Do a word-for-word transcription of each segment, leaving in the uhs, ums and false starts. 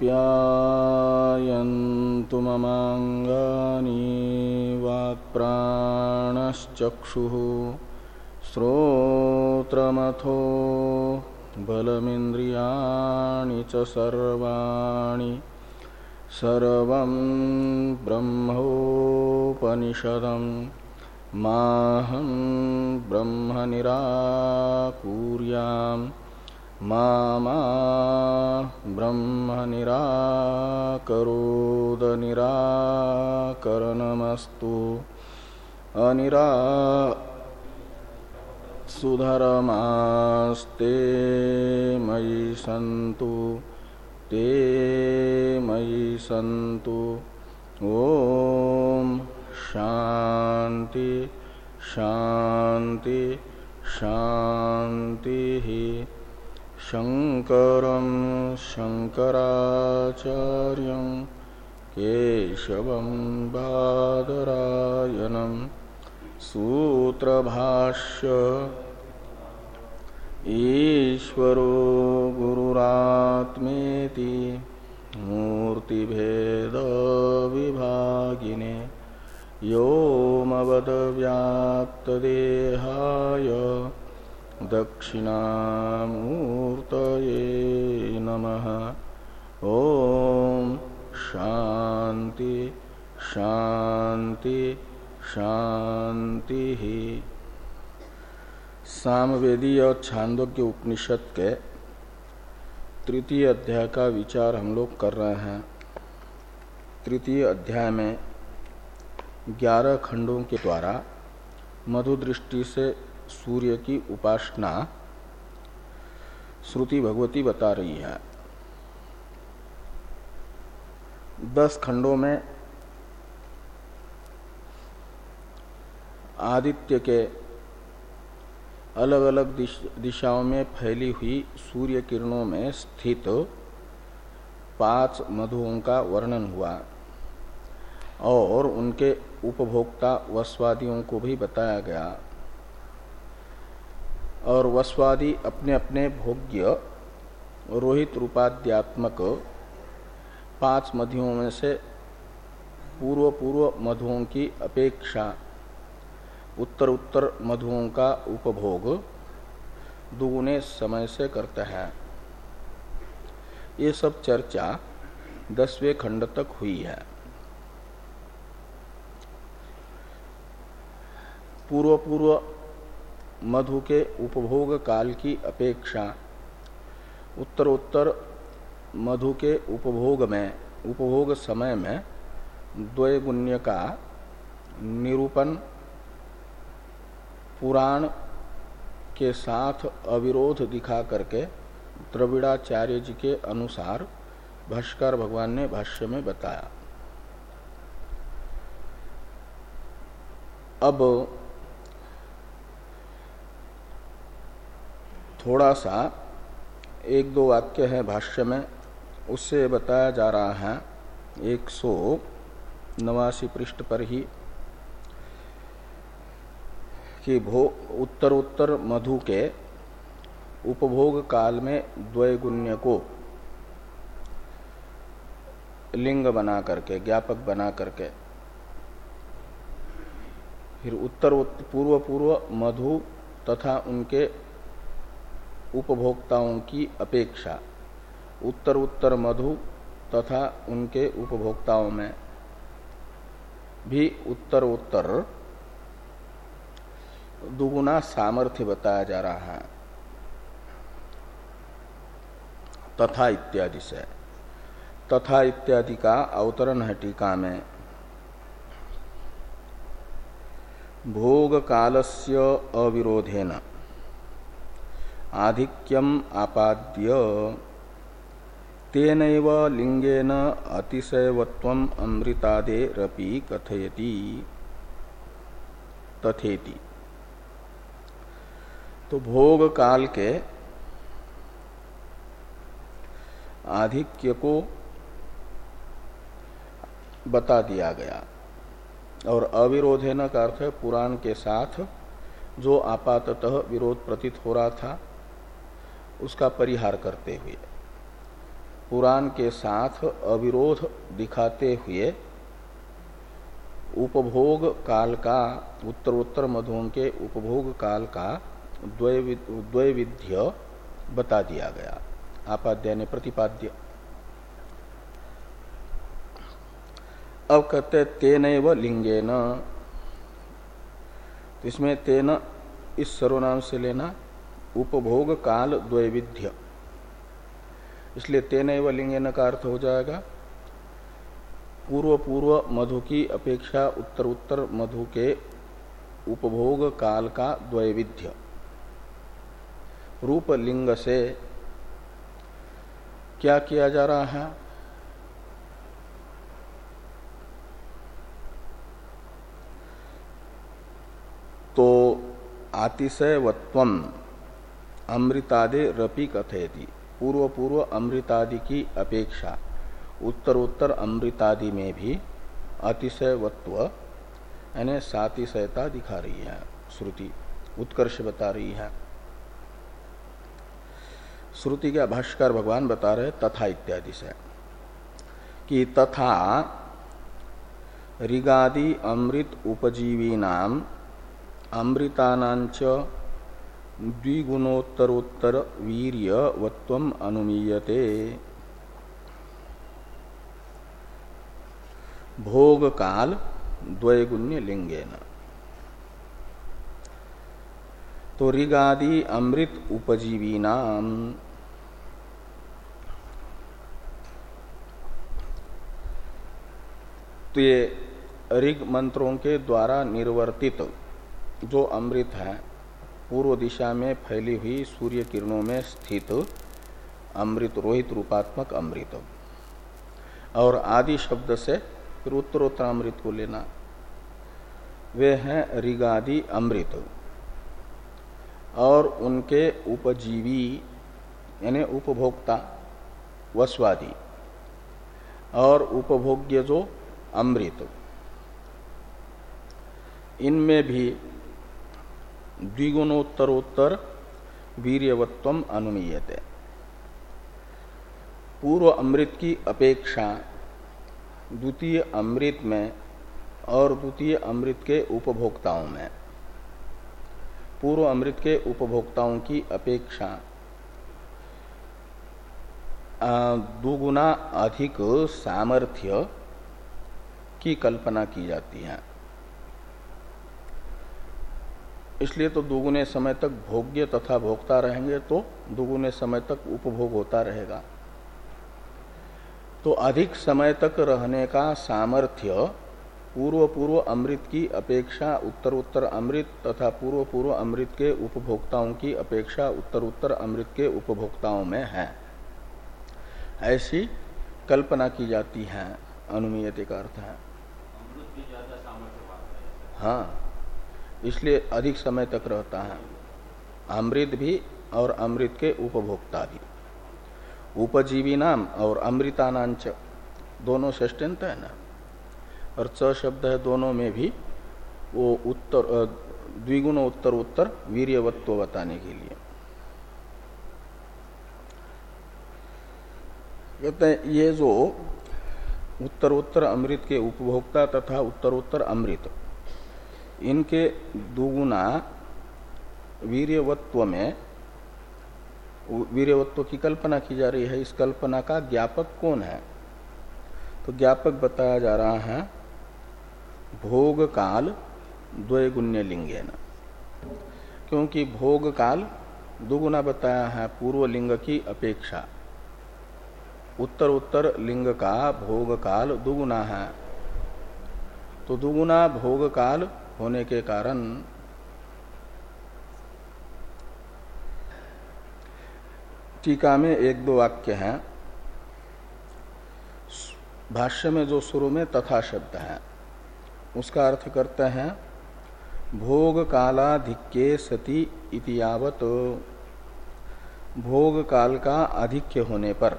आप्यायन्तु ममाङ्गानि वाक्प्राणश्चक्षुः श्रोत्रमथो बलमिन्द्रियाणि च सर्वाणि सर्वं ब्रह्मोपनिषदं माहं ब्रह्म निराकुर्याम् मा मा ब्रह्म निराकरोद निराकरणमस्तु अनिरा सुधर्मास्ते मयि सन्तु ते मयि सन्तु। ओम शांति शांति शांति। शंकरं शंकराचार्यं केशवं बादरायणं सूत्रभाष्य ईश्वरो गुरुरात्मेति मूर्तिभेद विभागिने व्योमवद्व्याप्तदेहाय दक्षिणामूर्तये नमः। ओम शांति शांति शांति। सामवेदीय छांदोग्य उपनिषद के तृतीय अध्याय का विचार हम लोग कर रहे हैं। तृतीय अध्याय में ग्यारह खंडों के द्वारा मधु दृष्टि से सूर्य की उपासना श्रुति भगवती बता रही है। दस खंडों में आदित्य के अलग अलग दिश, दिशाओं में फैली हुई सूर्य किरणों में स्थित पांच मधुओं का वर्णन हुआ और उनके उपभोक्ता वस्वादियों को भी बताया गया। और वस्वादि अपने अपने भोग्य रोहित रूपाद्यात्मक पांच मधुओं में से पूर्व पूर्व मधुओं की अपेक्षा उत्तर उत्तर मधुओं का उपभोग दुगुने समय से करता है। ये सब चर्चा दसवें खंड तक हुई है। पूर्व पूर्व मधु के उपभोग काल की अपेक्षा उत्तर उत्तर मधु के उपभोग में उपभोग समय में द्वैगुण्य का निरूपण पुराण के साथ अविरोध दिखा करके द्रविड़ाचार्य जी के अनुसार भाष्कर भगवान ने भाष्य में बताया। अब थोड़ा सा एक दो वाक्य है भाष्य में, उससे बताया जा रहा है एक सौ नवासी पृष्ठ पर ही कि भो उत्तर उत्तर मधु के उपभोग काल में द्वैगुण्य को लिंग बना करके ज्ञापक बना करके फिर उत्तर पूर्व पूर्व मधु तथा उनके उपभोक्ताओं की अपेक्षा उत्तर उत्तर मधु तथा उनके उपभोक्ताओं में भी उत्तर उत्तर दुगुना सामर्थ्य बताया जा रहा है तथा इत्यादि से। तथा इत्यादि का अवतरण है टीका में। भोग कालस्य अविरोधेन आधिक्यम आपाद्य तेनैव लिंगेन अतिशयवत्वम अमृतादेरपि कथयति तथेति। तो भोग काल के आधिक्य को बता दिया गया और अविरोधेन का अर्थ है पुराण के साथ जो आपाततः विरोध प्रतीत हो रहा था उसका परिहार करते हुए पुराण के साथ अविरोध दिखाते हुए उपभोग काल का, उत्तरोत्तर मधुओं के उपभोग काल का द्वैविध्य बता दिया गया। आपाद्य ने प्रतिपाद्य। अब कहते तेनैव लिंगेन, इसमें तेन इस सर्वनाम से लेना उपभोग काल द्वैविध्य, इसलिए तेनैव लिंगेन का अर्थ हो जाएगा पूर्व पूर्व मधु की अपेक्षा उत्तर उत्तर मधु के उपभोग काल का द्वैविध्य। रूप लिंग से क्या किया जा रहा है? तो आतिशयवत्वम अमृतादे रपि कथयति, पूर्व पूर्व अमृतादि की अपेक्षा उत्तरोत्तर अमृतादि में भी अतिशयवत्व यानी सातिशयता दिखा रही है श्रुति, उत्कर्ष बता रही है। श्रुति का भाष्कर भगवान बता रहे तथा इत्यादि से कि तथा ऋगादि अमृत उपजीवीनाम अमृतानांच द्विगुणोत्तरोत्तर वीर्यवत्वम अनुमीयते। भोग काल द्वैगुण्य लिंगेन। तो ऋगादि अमृत उपजीवीनाम, तो ये ऋग मंत्रों के द्वारा निर्वर्तित जो अमृत है, पूर्व दिशा में फैली हुई सूर्य किरणों में स्थित अमृत, रोहित रूपात्मक अमृत, और आदि शब्द से फिर उत्तरोत्तर अमृत को लेना, वे हैं ऋगादि अमृत और उनके उपजीवी यानी उपभोक्ता वस्वादि और उपभोग्य जो अमृत, इनमें भी द्विगुणोत्तरोत्तर वीर्यवत्वम अनुमीयते। पूर्व अमृत की अपेक्षा द्वितीय अमृत में और द्वितीय अमृत के उपभोक्ताओं में, पूर्व अमृत के उपभोक्ताओं की अपेक्षा दुगुना अधिक सामर्थ्य की कल्पना की जाती है। इसलिए तो दुगुने समय तक भोग्य तथा भोक्ता रहेंगे तो दुगुने समय तक उपभोग होता रहेगा। तो अधिक समय तक रहने का सामर्थ्य पूर्व पूर्व अमृत की अपेक्षा उत्तर उत्तर अमृत तथा पूर्व पूर्व अमृत के उपभोक्ताओं की अपेक्षा उत्तर उत्तर अमृत के उपभोक्ताओं में है, ऐसी कल्पना की जाती है। अनुमीयते का अर्थ है हाँ, इसलिए अधिक समय तक रहता है अमृत भी और अमृत के उपभोक्ता भी। उपजीवी नाम और अमृतानांच दोनों षष्ठ्यंत है ना, और च शब्द है, दोनों में भी वो उत्तर द्विगुण उत्तर उत्तर वीर्यवत्व बताने के लिए कहते हैं। ये जो उत्तरोत्तर अमृत के उपभोक्ता तथा उत्तरोत्तर अमृत, इनके दुगुना वीर्यवत्व में वीर्यवत्व की कल्पना की जा रही है। इस कल्पना का ज्ञापक कौन है? तो ज्ञापक बताया जा रहा है भोग काल द्वैगुण्य लिंगेन, क्योंकि भोग काल दुगुना बताया है पूर्व लिंग की अपेक्षा। उत्तर उत्तर लिंग का भोग काल दुगुना है, तो दुगुना भोग काल होने के कारण टीका में एक दो वाक्य हैं। भाष्य में जो शुरू में तथा शब्द है उसका अर्थ करते हैं भोग कालाधिक्ये सति इति यावत, भोग काल का अधिक्य होने पर,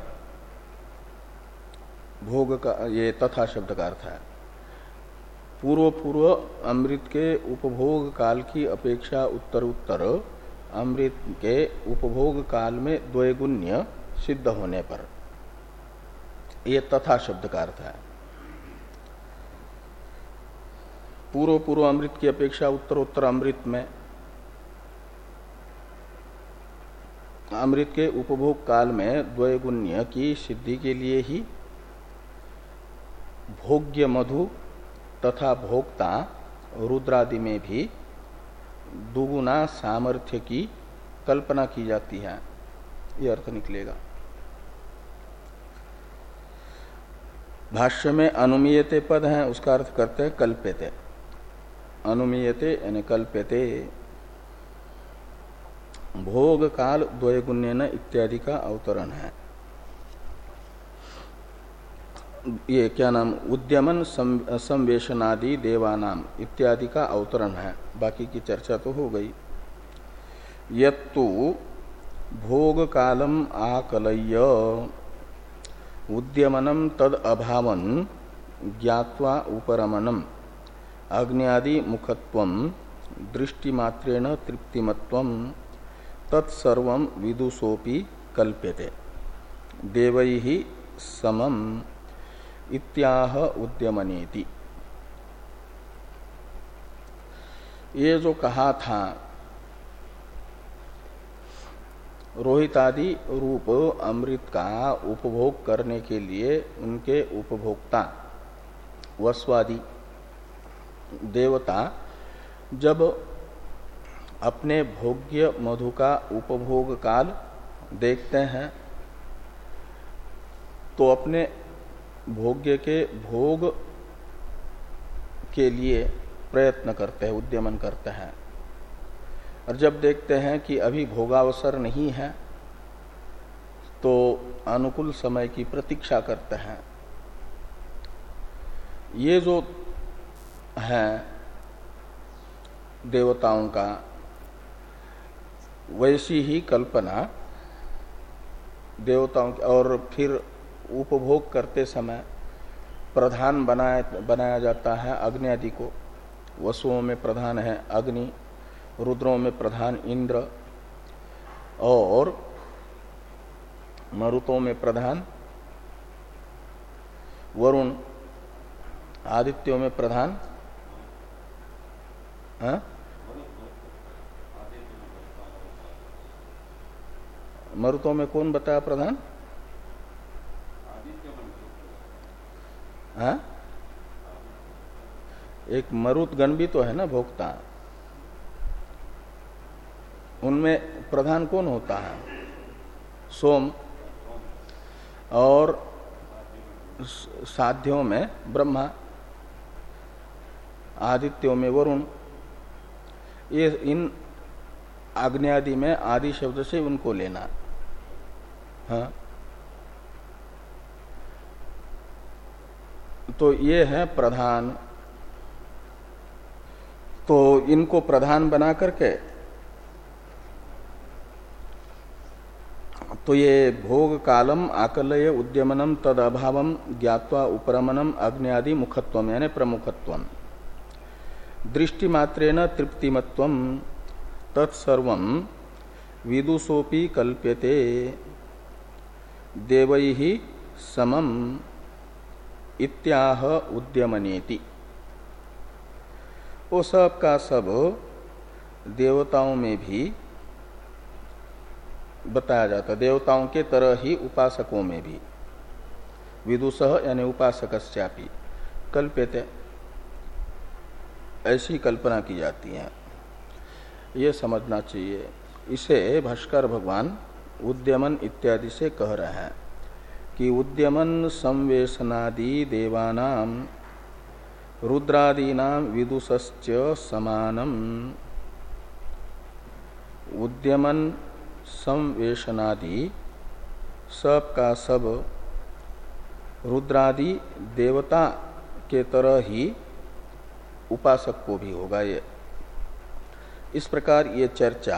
भोग का ये तथा शब्द का अर्थ है पूर्व पूर्व अमृत के उपभोग काल की अपेक्षा उत्तर उत्तर अमृत के उपभोग काल में द्वैगुण्य सिद्ध होने पर, ये तथा शब्द का अर्थ है। पूर्व पूर्व अमृत की अपेक्षा उत्तरोत्तर अमृत में अमृत के उपभोग काल में द्वैगुण्य की सिद्धि के लिए ही भोग्य मधु तथा भोक्ता रुद्रादि में भी दुगुना सामर्थ्य की कल्पना की जाती है, ये अर्थ निकलेगा। भाष्य में अनुमीयते पद है, उसका अर्थ करते हैं कल्प्यते। अनुमीयते यानी कल्प्यते। भोग काल द्वैगुण्यन इत्यादि का अवतरण है। ये क्या नाम, उद्यमन संवेशनादि देवानाम इत्यादि का अवतरण है। बाकी की चर्चा तो हो गई। यत्तु भोग कालम आकलय्य उद्यमनम तद अभावन ज्ञात्वा उपरमणम अग्न्यादि मुखत्वम दृष्टिमात्रेण तृप्तिमत्वम तत्सर्वं विदुषोपि कल्प्यते देवैहि समम इत्याह उद्यमनेति। ये जो कहा था रोहितादि रूप अमृत का उपभोग करने के लिए उनके उपभोक्ता वस्वादि देवता जब अपने भोग्य मधु का उपभोग काल देखते हैं तो अपने भोग्य के भोग के लिए प्रयत्न करते हैं, उद्यमन करते हैं। और जब देखते हैं कि अभी भोगावसर नहीं है तो अनुकूल समय की प्रतीक्षा करते हैं। ये जो है देवताओं का, वैसी ही कल्पना देवताओं की। और फिर उपभोग करते समय प्रधान बनाया बनाया जाता है अग्नि आदि को। वसुओं में प्रधान है अग्नि, रुद्रों में प्रधान इंद्र, और मरुतों में प्रधान वरुण, आदित्यों में प्रधान हाँ? मरुतों में कौन बताया प्रधान? हाँ? एक मरुत गण भी तो है ना भोक्ता, उनमें प्रधान कौन होता है? सोम। और साध्यों में ब्रह्मा, आदित्यों में वरुण। ये इन आग्न्यादि में आदि शब्द से उनको लेना। हाँ, तो ये है प्रधान। तो इनको प्रधान बना करके तो ये भोग कालम आकलय उद्यमनम तद अभावम ज्ञात्वा उपरमणम अग्न्यादि मुखत्वम यानी प्रमुखत्वम दृष्टिमात्रेण तृप्तिमत्वम तत्सर्वं विदुषोपि कल्प्यते देवैहि समम इत्याह उद्यमनेति। वो सब का सब देवताओं में भी बताया जाता, देवताओं के तरह ही उपासकों में भी। विदुषः यानी उपासकस्यापि कल्प्यते, ऐसी कल्पना की जाती है। ये समझना चाहिए। इसे भाष्कर भगवान उद्यमन इत्यादि से कह रहे हैं कि उद्यमन संवेशनादि देवानाम रुद्रादीनाम विदुषश्च समानम। उद्यमन संवेशनादि सब का सब रुद्रादि देवता के तरह ही उपासक को भी होगा। ये इस प्रकार ये चर्चा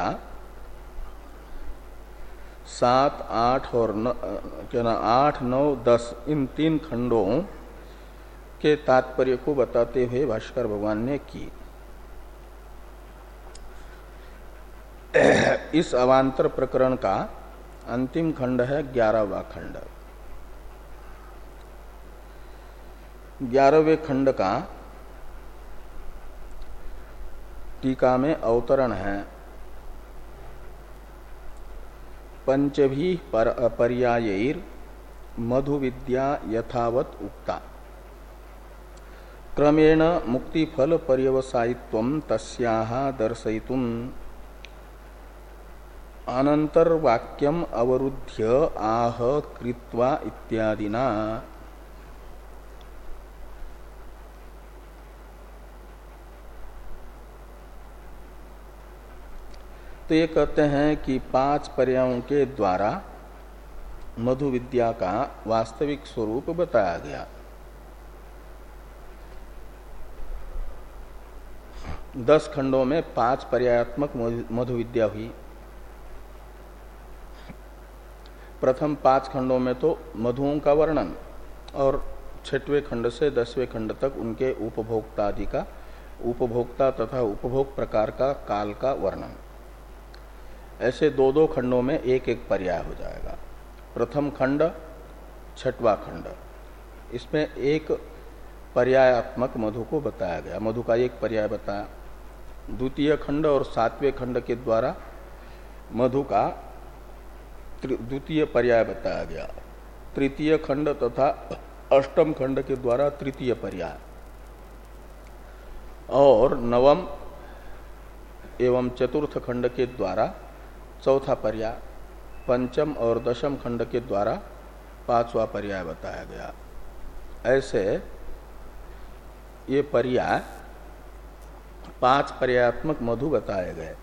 सात आठ और न, क्या ना आठ नौ दस इन तीन खंडों के तात्पर्य को बताते हुए भाष्कर भगवान ने की। इस अवांतर प्रकरण का अंतिम खंड है ग्यारहवां खंड। ग्यारहवें खंड का टीका में अवतरण है। पंचभी पर पर्यायैर मधु विद्या यथावत उक्ता क्रमेण मुक्ति फल पर्यवसायित्वं तस्याः दर्शयितुम् अनंतरवाक्यम अवरुद्ध्य आह कृत्वा इत्यादिना। तो ये कहते हैं कि पांच पर्यायों के द्वारा मधु विद्या का वास्तविक स्वरूप बताया गया। दस खंडों में पांच पर्यायात्मक मधु विद्या हुई। प्रथम पांच खंडों में तो मधुओं का वर्णन और छठवें खंड से दसवें खंड तक उनके उपभोक्ता आदि का उपभोक्ता तथा उपभोग प्रकार का काल का वर्णन। ऐसे दो दो खंडों में एक एक पर्याय हो जाएगा। प्रथम खंड छठवां खंड, इसमें एक पर्यायात्मक मधु को बताया गया, मधु का एक पर्याय बताया। द्वितीय खंड और सातवें खंड के द्वारा मधु का द्वितीय पर्याय बताया गया। तृतीय खंड तथा अष्टम खंड के द्वारा तृतीय पर्याय और नवम एवं चतुर्थ खंड के द्वारा चौथा पर्याय, पंचम और दशम खंड के द्वारा पांचवा पर्याय बताया गया। ऐसे ये पर्याय पांच पर्यायात्मक मधु बताए गए।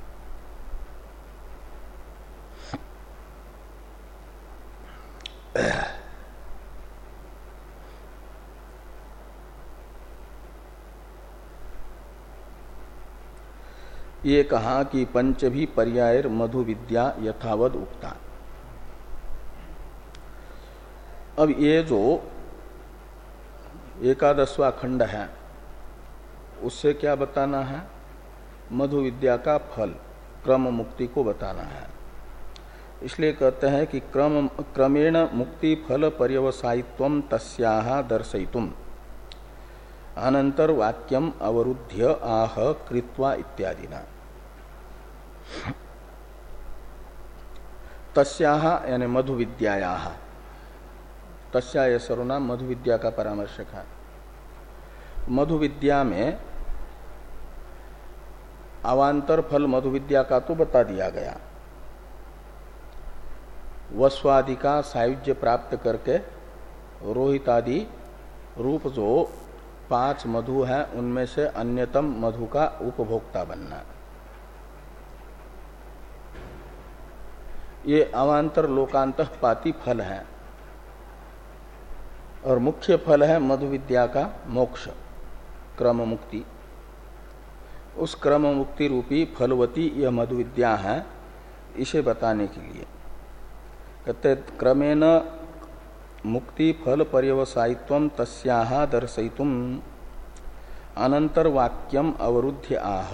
ये कहा कि पंचभी पर्यायर मधु विद्या यथावद उक्ता। अब ये जो एकादशवां खंड है उससे क्या बताना है? मधु विद्या का फल क्रम मुक्ति को बताना है। इसलिए कहते हैं कि क्रम क्रमेण मुक्ति फल पर्यवसायित्वं तस्याः दर्शयितुम् अनंतर वाक्यम अवरुद्ध्य आह कृत्वा इत्यादिना। तस्याः यानी मधु विद्यायाः, तस्या यह सर्वनाम मधु विद्या का परामर्शक है। मधु विद्या में अवान्तर फल मधु विद्या का तो बता दिया गया। वस्वादि का सायुज्य प्राप्त करके रोहित आदि रूप जो पांच मधु हैं उनमें से अन्यतम मधु का उपभोक्ता बनना, ये अवान्तर लोकांतः पाती फल है। और मुख्य फल है मधु विद्या का मोक्ष क्रम मुक्ति। उस क्रम मुक्ति रूपी फलवती यह मधु विद्या है, इसे बताने के लिए कहते क्रमेण मुक्ति फल पर्यवसायित्वं तस्याः दर्शयितुम् अनंतर वाक्यम अवरुद्ध्य आह।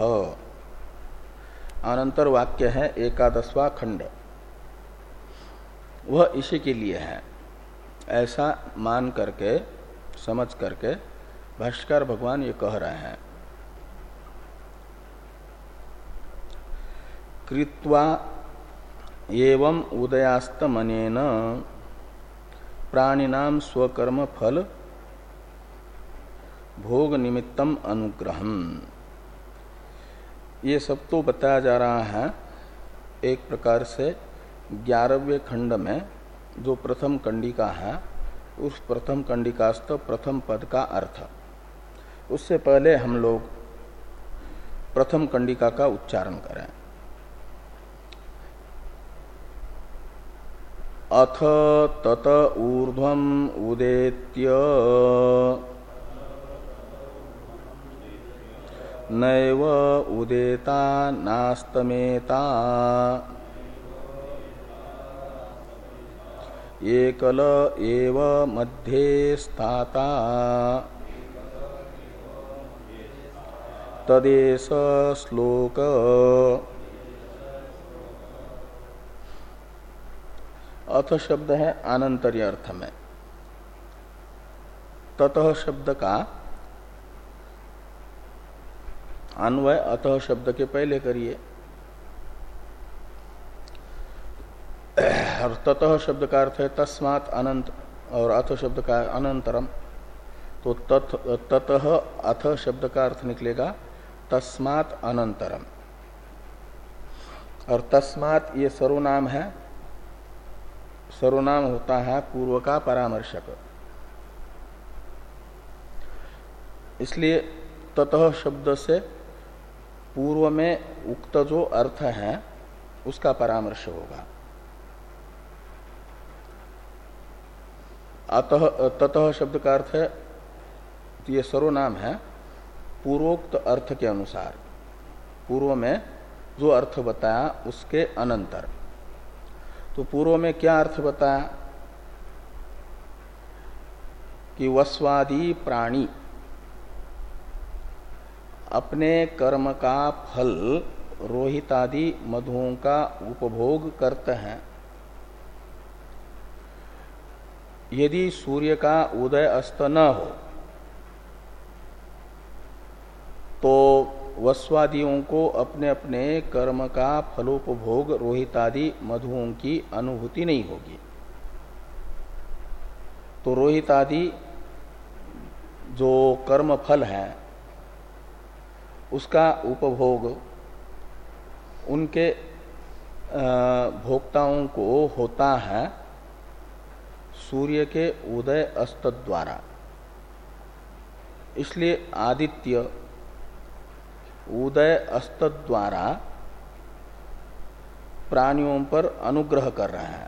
अनंतर वाक्य है एकादशवां खंड, वह इसी के लिए है। ऐसा मान करके समझ करके भाष्यकार भगवान ये कह रहे हैं। कृत्वा एवं उदयास्तमनेन प्राणिनाम स्वकर्म फल भोग निमित्तम अनुग्रहम। ये सब तो बताया जा रहा है एक प्रकार से ग्यारहवें खंड में जो प्रथम कंडिका है उस प्रथम कंडिकास्थ प्रथम पद का अर्थ। उससे पहले हम लोग प्रथम कंडिका का उच्चारण करें। अथ तत ऊर्ध्वम उदेत्य नैव उदेता नास्तमेता एकल एव मध्ये स्थाता तदेश श्लोक। अथ शब्द है अनंतर्य अर्थ में। ततः शब्द का अन्वय अतः शब्द के पहले करिए। और ततः शब्द का अर्थ है तस्मात् अनंत, और अथ शब्द का अनंतरम। तो तत ततः अथ शब्द का अर्थ निकलेगा तस्मात् अनंतरम। और तस्मात् ये सर्वनाम है, सर्वनाम होता है पूर्व का परामर्शक। इसलिए ततः शब्द से पूर्व में उक्त जो अर्थ है उसका परामर्श होगा। अतः ततः शब्द का अर्थ है, ये सर्वनाम है पूर्वोक्त अर्थ के अनुसार, पूर्व में जो अर्थ बताया उसके अनंतर। तो पूर्व में क्या अर्थ बताया कि वस्वादी प्राणी अपने कर्म का फल रोहितादि मधुओं का उपभोग करते हैं। यदि सूर्य का उदय अस्त न हो तो वस्वादियों को अपने अपने कर्म का फलोपभोग रोहितादि मधुओं की अनुभूति नहीं होगी। तो रोहितादि जो कर्म फल है उसका उपभोग उनके भोक्ताओं को होता है सूर्य के उदय अस्त द्वारा। इसलिए आदित्य उदय अस्त द्वारा प्राणियों पर अनुग्रह कर रहे हैं।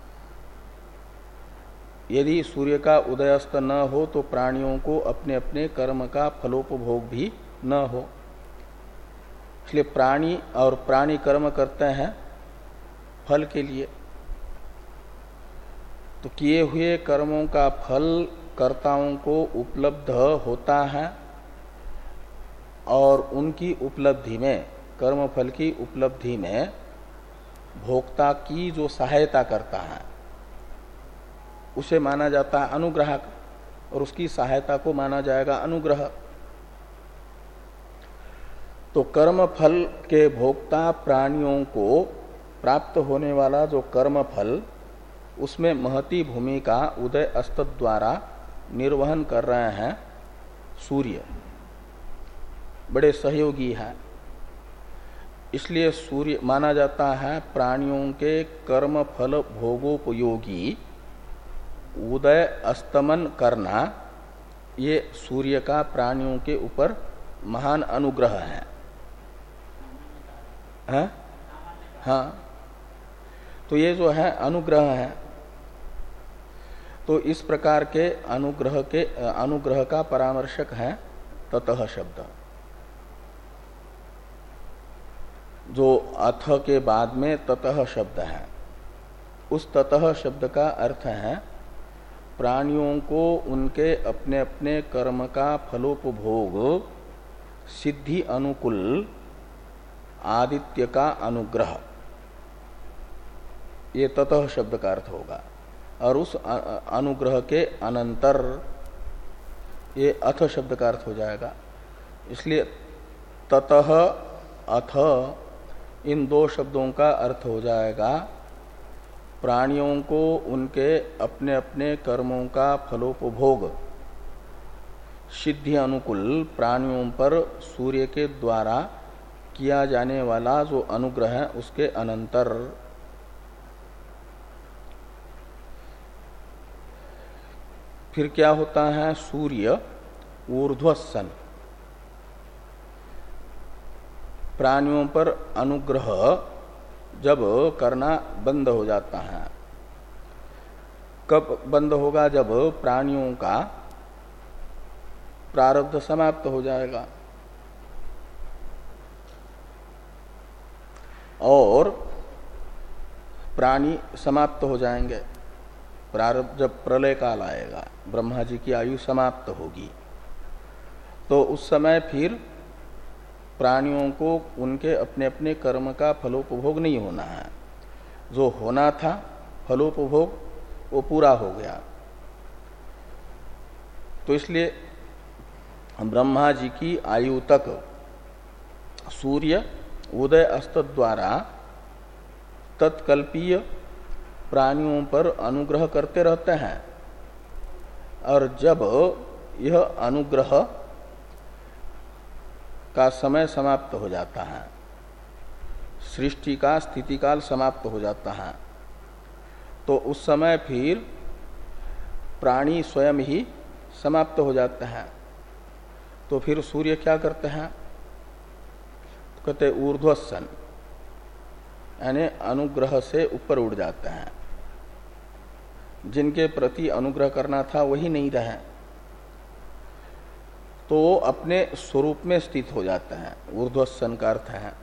यदि सूर्य का उदय अस्त न हो तो प्राणियों को अपने अपने कर्म का फलोपभोग भी न हो। इसलिए प्राणी और प्राणी कर्म करते हैं फल के लिए। तो किए हुए कर्मों का फल कर्ताओं को उपलब्ध होता है और उनकी उपलब्धि में, कर्म फल की उपलब्धि में भोक्ता की जो सहायता करता है उसे माना जाता है अनुग्राहक, और उसकी सहायता को माना जाएगा अनुग्रह। तो कर्म फल के भोक्ता प्राणियों को प्राप्त होने वाला जो कर्म फल, उसमें महती भूमिका उदय अस्त द्वारा निर्वहन कर रहे हैं सूर्य, बड़े सहयोगी हैं। इसलिए सूर्य माना जाता है प्राणियों के कर्म फल भोगोपयोगी उदय अस्तमन करना, ये सूर्य का प्राणियों के ऊपर महान अनुग्रह है। हाँ? हाँ, तो ये जो है अनुग्रह है। तो इस प्रकार के अनुग्रह के अनुग्रह का परामर्शक है ततः शब्द। जो अथ के बाद में ततः शब्द है, उस ततः शब्द का अर्थ है प्राणियों को उनके अपने अपने कर्म का फलोपभोग सिद्धि अनुकूल आदित्य का अनुग्रह, ये ततः शब्द का अर्थ होगा। और उस अनुग्रह के अनंतर ये अथ शब्द का अर्थ हो जाएगा। इसलिए ततः अथ इन दो शब्दों का अर्थ हो जाएगा प्राणियों को उनके अपने अपने कर्मों का फलोपभोग सिद्धि अनुकूल प्राणियों पर सूर्य के द्वारा किया जाने वाला जो अनुग्रह है उसके अनंतर। फिर क्या होता है, सूर्य ऊर्ध्वसन प्राणियों पर अनुग्रह जब करना बंद हो जाता है। कब बंद होगा? जब प्राणियों का प्रारब्ध समाप्त हो जाएगा और प्राणी समाप्त हो जाएंगे। प्रारब्ध जब प्रलय काल आएगा, ब्रह्मा जी की आयु समाप्त होगी, तो उस समय फिर प्राणियों को उनके अपने अपने कर्म का फलोपभोग नहीं होना है। जो होना था फलोपभोग वो पूरा हो गया। तो इसलिए ब्रह्मा जी की आयु तक सूर्य उदय अस्त द्वारा तत्कल्पीय प्राणियों पर अनुग्रह करते रहते हैं, और जब यह अनुग्रह का समय समाप्त हो जाता है, सृष्टि का स्थिति काल समाप्त हो जाता है, तो उस समय फिर प्राणी स्वयं ही समाप्त हो जाते हैं। तो फिर सूर्य क्या करते हैं? तो कहते ऊर्ध्वसन, यानी अनुग्रह से ऊपर उड़ जाते हैं। जिनके प्रति अनुग्रह करना था वही नहीं रहे, तो वो अपने स्वरूप में स्थित हो जाते हैं। ऊर्ध्वसन का अर्थ है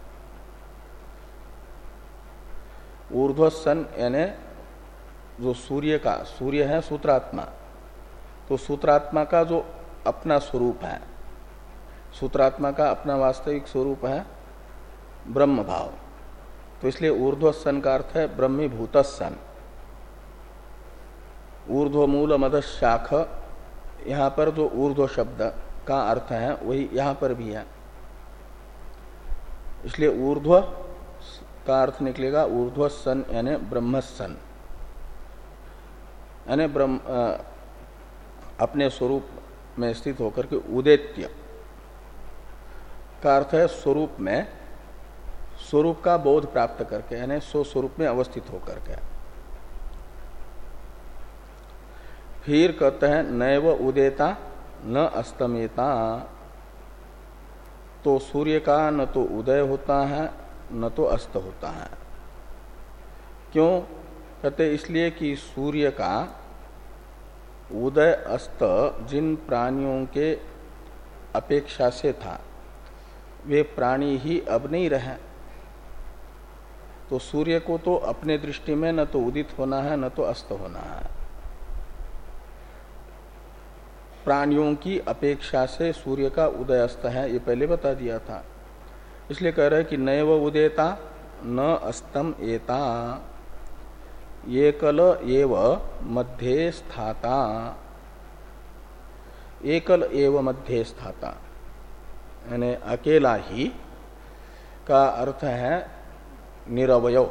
ऊर्ध्वसन, यानी जो सूर्य का, सूर्य है सूत्रात्मा, तो सूत्रात्मा का जो अपना स्वरूप है, सूत्रात्मा का अपना वास्तविक स्वरूप है ब्रह्म भाव, तो इसलिए ऊर्ध्वसन का अर्थ है ब्रह्मीभूतसन। ऊर्ध्व मूल मद शाख, यहाँ पर जो ऊर्ध्व शब्द का अर्थ है वही यहाँ पर भी है, इसलिए ऊर्ध्व का अर्थ निकलेगा ऊर्ध्वसन, यानी ब्रह्मसन, यानी ब्रह्म अपने स्वरूप में स्थित होकर के। उदेत्य का अर्थ है स्वरूप में, स्वरूप का बोध प्राप्त करके, यानी स्व स्वरूप में अवस्थित होकर के। फिर कहते हैं नैव उदेता न अस्तमेता, तो सूर्य का न तो उदय होता है न तो अस्त होता है। क्यों? कहते इसलिए कि सूर्य का उदय अस्त जिन प्राणियों के अपेक्षा से था, वे प्राणी ही अब नहीं रहे। तो सूर्य को तो अपने दृष्टि में न तो उदित होना है न तो अस्त होना है। प्राणियों की अपेक्षा से सूर्य का उदय अस्त है, ये पहले बता दिया था। इसलिए कह रहे कि नैव उदेता न अस्तम एता, एकल एव मध्ये स्थाता, एकल एव मध्ये स्थाता, यानी अकेला ही का अर्थ है निरवय,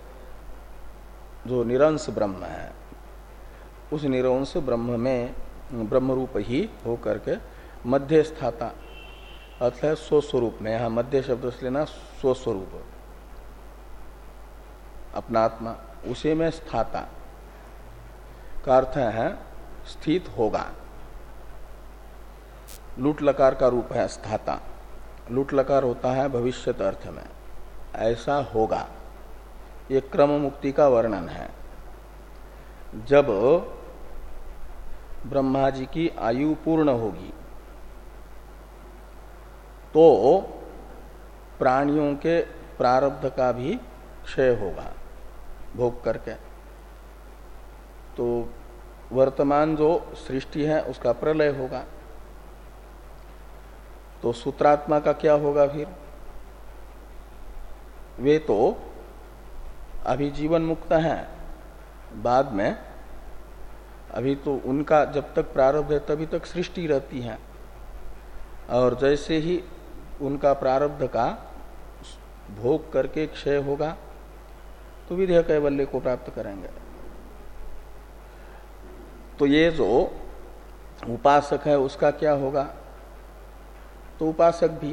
जो निरंश ब्रह्म है, उस निरंश ब्रह्म में ब्रह्म रूप ही हो करके मध्य स्थाता, अर्थ है स्वस्वरूप में। यहाँ मध्य शब्द से लेना स्वस्वरूप, अपना आत्मा, उसी में स्थाता का अर्थ है स्थित होगा। लुट लकार का रूप है स्थाता, लुट लकार होता है भविष्यत अर्थ में, ऐसा होगा। ये क्रम मुक्ति का वर्णन है। जब ब्रह्मा जी की आयु पूर्ण होगी तो प्राणियों के प्रारब्ध का भी क्षय होगा भोग करके। तो वर्तमान जो सृष्टि है उसका प्रलय होगा। तो सूत्रात्मा का क्या होगा फिर? वे तो अभी जीवन मुक्त हैं, बाद में, अभी तो उनका जब तक प्रारब्ध है तभी तक सृष्टि रहती है, और जैसे ही उनका प्रारब्ध का भोग करके क्षय होगा तो विधेय कैवल्य को प्राप्त करेंगे। तो ये जो उपासक है उसका क्या होगा? तो उपासक भी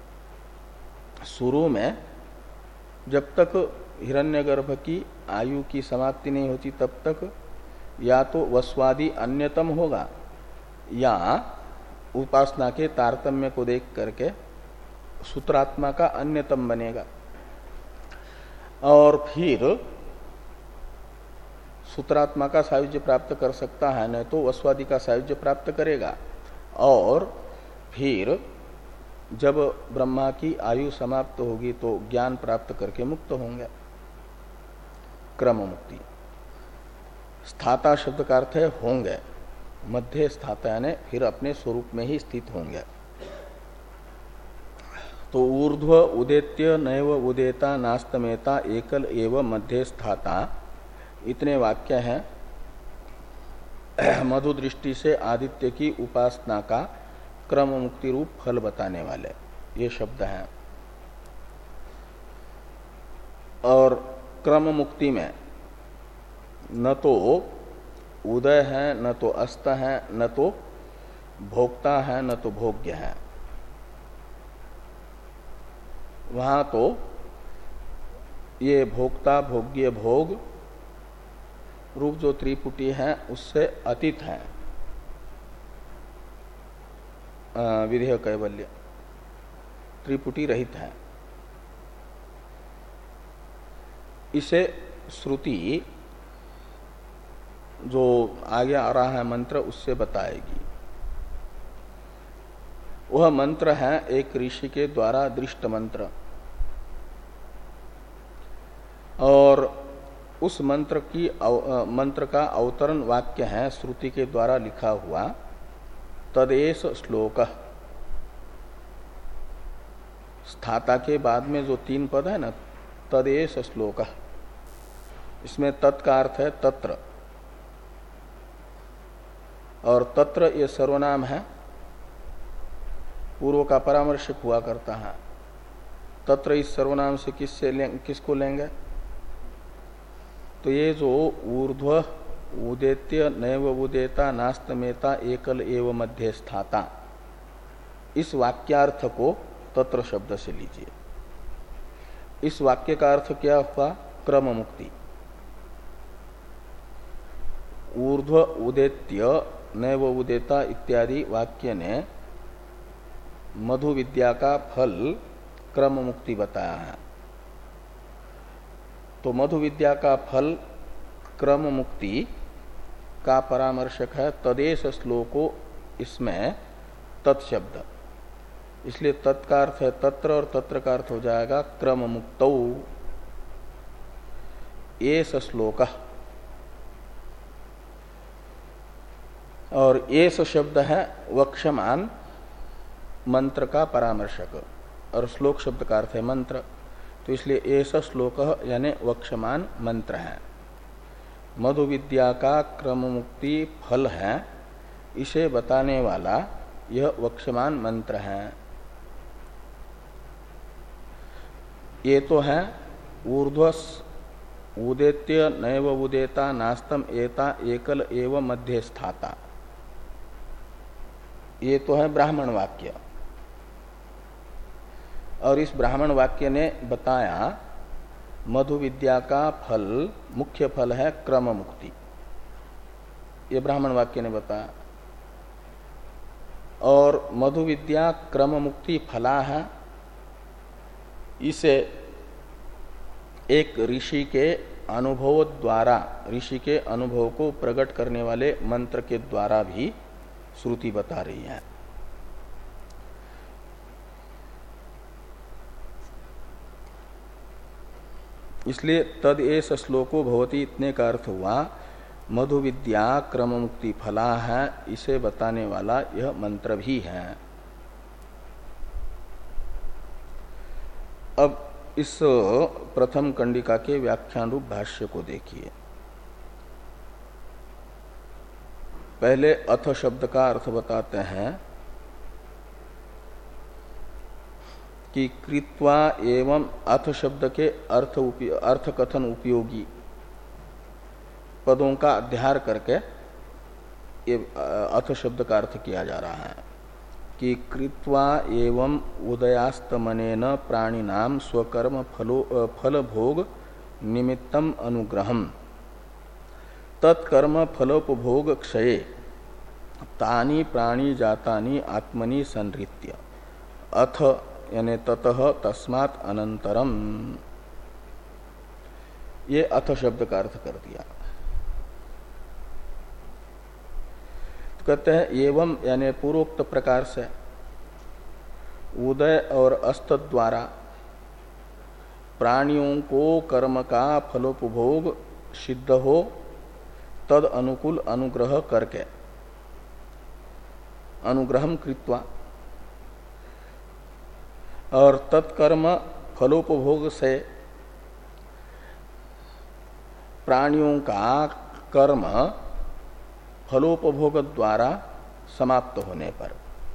शुरू में जब तक हिरण्यगर्भ की आयु की समाप्ति नहीं होती तब तक या तो वस्वादि अन्यतम होगा या उपासना के तारतम्य को देख करके सूत्रात्मा का अन्यतम बनेगा, और फिर सूत्रात्मा का सायुज्य प्राप्त कर सकता है, नहीं तो वस्वादि का सायुज्य प्राप्त करेगा। और फिर जब ब्रह्मा की आयु समाप्त होगी तो ज्ञान प्राप्त करके मुक्त होंगे, क्रम मुक्ति। स्थाता शब्द का अर्थ है होंगे, मध्य स्थाता यानी फिर अपने स्वरूप में ही स्थित होंगे। तो ऊर्ध्व उदेत्य नैव उदेता नास्तमेता एकल एव मध्य स्थाता, इतने वाक्य हैं मधु दृष्टि से आदित्य की उपासना का क्रम मुक्ति रूप फल बताने वाले ये शब्द हैं। और क्रम मुक्ति में न तो उदय है, न तो अस्त है, न तो भोक्ता है, न तो भोग्य है। वहां तो ये भोक्ता भोग्य भोग रूप जो त्रिपुटी है उससे अतीत है विधेय कैवल्य, त्रिपुटी रहित है। इसे श्रुति जो आगे आ रहा है मंत्र उससे बताएगी। वह मंत्र है एक ऋषि के द्वारा दृष्ट मंत्र, और उस मंत्र की अव, मंत्र का अवतरण वाक्य है श्रुति के द्वारा लिखा हुआ तदेश श्लोक। स्थाता के बाद में जो तीन पद है ना, तदेश श्लोक, इसमें तत् का अर्थ है तत्र, और तत्र ये सर्वनाम है, पूर्व का परामर्शक हुआ करता है। तत्र इस सर्वनाम से किससे ले, किसको लेंगे? तो ये जो ऊर्ध्व उदेत्य नैव उदेता नास्तमेता एकल एव मध्य स्थाता, इस वाक्यार्थ को तत्र शब्द से लीजिए। इस वाक्य का अर्थ क्या हुआ? क्रम मुक्ति। ऊर्ध्व उदेत्य नैव उदेता इत्यादि वाक्य ने मधु विद्या का फल क्रम मुक्ति बताया है। तो मधु विद्या का फल क्रम मुक्ति का परामर्शक है तदेश श्लोको, इसमें तत्शब्द, इसलिए तत् का अर्थ है तत्र और तत्र का अर्थ हो जाएगा क्रम मुक्तौ एष श्लोक। और एष शब्द है वक्षमान मंत्र का परामर्शक, और श्लोक शब्द का अर्थ है मंत्र, तो इसलिए एष श्लोक यानी वक्षमान मंत्र है। मधु विद्या का क्रम मुक्ति फल है, इसे बताने वाला यह वक्षमान मंत्र है। ये तो है ऊर्ध्वस उदेत्य नैव उदेता नास्तम एता एकल एव मध्य स्थाता, ये तो है ब्राह्मण वाक्य। और इस ब्राह्मण वाक्य ने बताया मधु विद्या का फल, मुख्य फल है क्रम मुक्ति, ये ब्राह्मण वाक्य ने बताया। और मधु विद्या क्रम मुक्ति फला है, इसे एक ऋषि के अनुभव द्वारा, ऋषि के अनुभव को प्रकट करने वाले मंत्र के द्वारा भी श्रुति बता रही है। इसलिए तद एष श्लोको भवति, इतने का अर्थ हुआ मधु विद्या क्रम मुक्ति फला है, इसे बताने वाला यह मंत्र भी है। अब इस प्रथम कंडिका के व्याख्यान रूप भाष्य को देखिए। पहले अथ शब्द का अर्थ बताते हैं कि कृत्वा एवं अथ शब्द के अर्थ अर्थ कथन उपयोगी पदों का अध्यार करके ये अथ शब्द का अर्थ किया जा रहा है कि कृत्वा एवं उदयास्तमनेन प्राणिनाम स्वकर्म फलो फल भोग निमित्तम अनुग्रहम तत्कर्म फलोपभोग क्षये तानि प्राणी जातानि आत्मनि संहृत्य अथ यानी ततः तस्मात् अनंतरम, ये अथ शब्द का अर्थ कर दिया। तो कहते हैं एवं यानी पूर्वोक्त प्रकार से उदय और अस्त द्वारा प्राणियों को कर्म का फलोपभोग सिद्ध हो, तद अनुकूल अनुग्रह करके, अनुग्रहम कृत्वा, और तत्कर्म फलोपभोग से प्राणियों का कर्म फलोपभोग द्वारा समाप्त होने पर।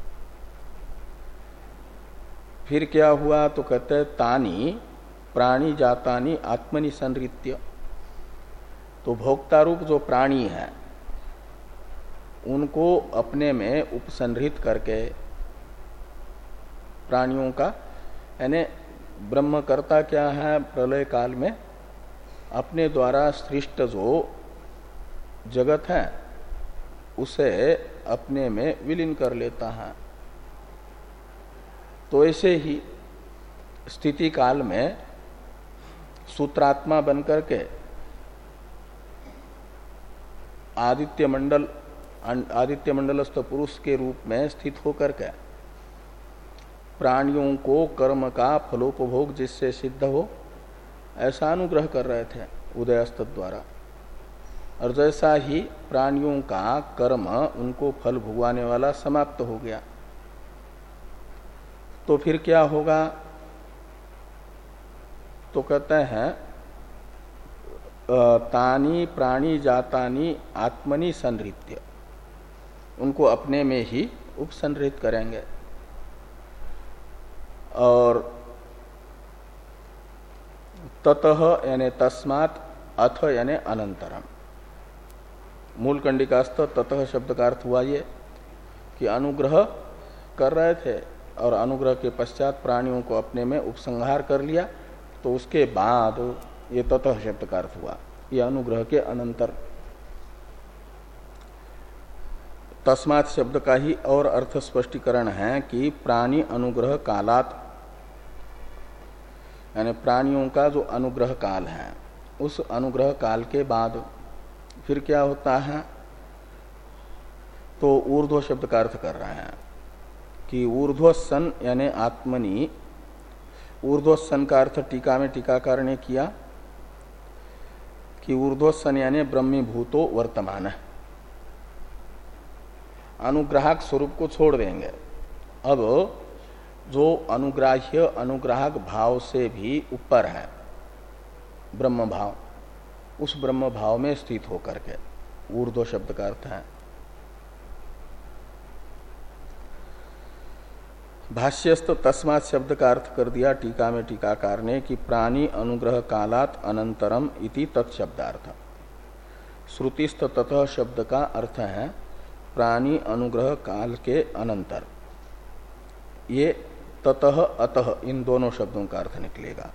फिर क्या हुआ तो कहते हैं तानी प्राणी जातानी आत्मनि संरित्य। तो भोक्तारूप जो प्राणी है उनको अपने में उपसंहृत करके प्राणियों का, यानी ब्रह्मकर्ता क्या है प्रलय काल में अपने द्वारा सृष्ट जो जगत है उसे अपने में विलीन कर लेता है। तो ऐसे ही स्थिति काल में सूत्रात्मा बनकर के आदित्य मंडल आदित्य मंडलस्थ पुरुष के रूप में स्थित होकर के प्राणियों को कर्म का फलोपभोग जिससे सिद्ध हो ऐसा अनुग्रह कर रहे थे उदयस्त द्वारा। और जैसा ही प्राणियों का कर्म उनको फल भुगवाने वाला समाप्त हो गया तो फिर क्या होगा तो कहते हैं तानी प्राणी जातानी आत्मनि संहृत्य, उनको अपने में ही उपसंहृत करेंगे। और ततः यानी तस्मात् अथ यानी अनंतरम, मूल कंडिकास्थ ततः शब्द का अर्थ हुआ ये कि अनुग्रह कर रहे थे और अनुग्रह के पश्चात प्राणियों को अपने में उपसंहार कर लिया, तो उसके बाद ये ततः शब्द का अर्थ हुआ, ये अनुग्रह के अनंतर। तस्मात् शब्द का ही और अर्थ स्पष्टीकरण है कि प्राणी अनुग्रह कालात, यानी प्राणियों का जो अनुग्रह काल है उस अनुग्रह काल के बाद फिर क्या होता है तो ऊर्ध्व शब्द का अर्थ कर रहे हैं कि ऊर्ध्वसन यानी आत्मनि। ऊर्ध्वसन का अर्थ टीका में टीकाकार ने किया कि ऊर्ध्वसन यानी ब्रह्मीभूतो वर्तमान है, अनुग्राहक स्वरूप को छोड़ देंगे। अब जो अनुग्राह्य अनुग्राहक भाव से भी ऊपर है ब्रह्म भाव, उस ब्रह्म भाव में स्थित होकर के ऊर्ध्व शब्द का अर्थ है। भाष्यस्थ तस्मात् शब्द का अर्थ कर दिया टीका में टीकाकार ने कि प्राणी अनुग्रह कालात अनंतरम इति तत्शब्दार्थ। श्रुतिस्थ ततः शब्द का अर्थ है प्राणी अनुग्रह काल के अनंतर। ये ततः अतः इन दोनों शब्दों का अर्थ निकलेगा।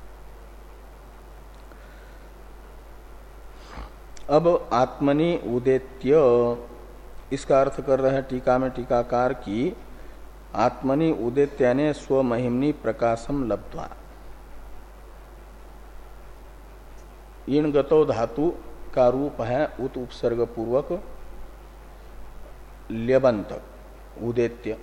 अब आत्मनि उदेत्य इसका अर्थ कर रहे हैं टीका में टीकाकार की आत्मनि उदेत्य ने स्वमहिम्नि प्रकाशम लब्ध्वा। इन गतो धातु का रूप है उत उपसर्ग पूर्वक ल्यबंत उदेत्य,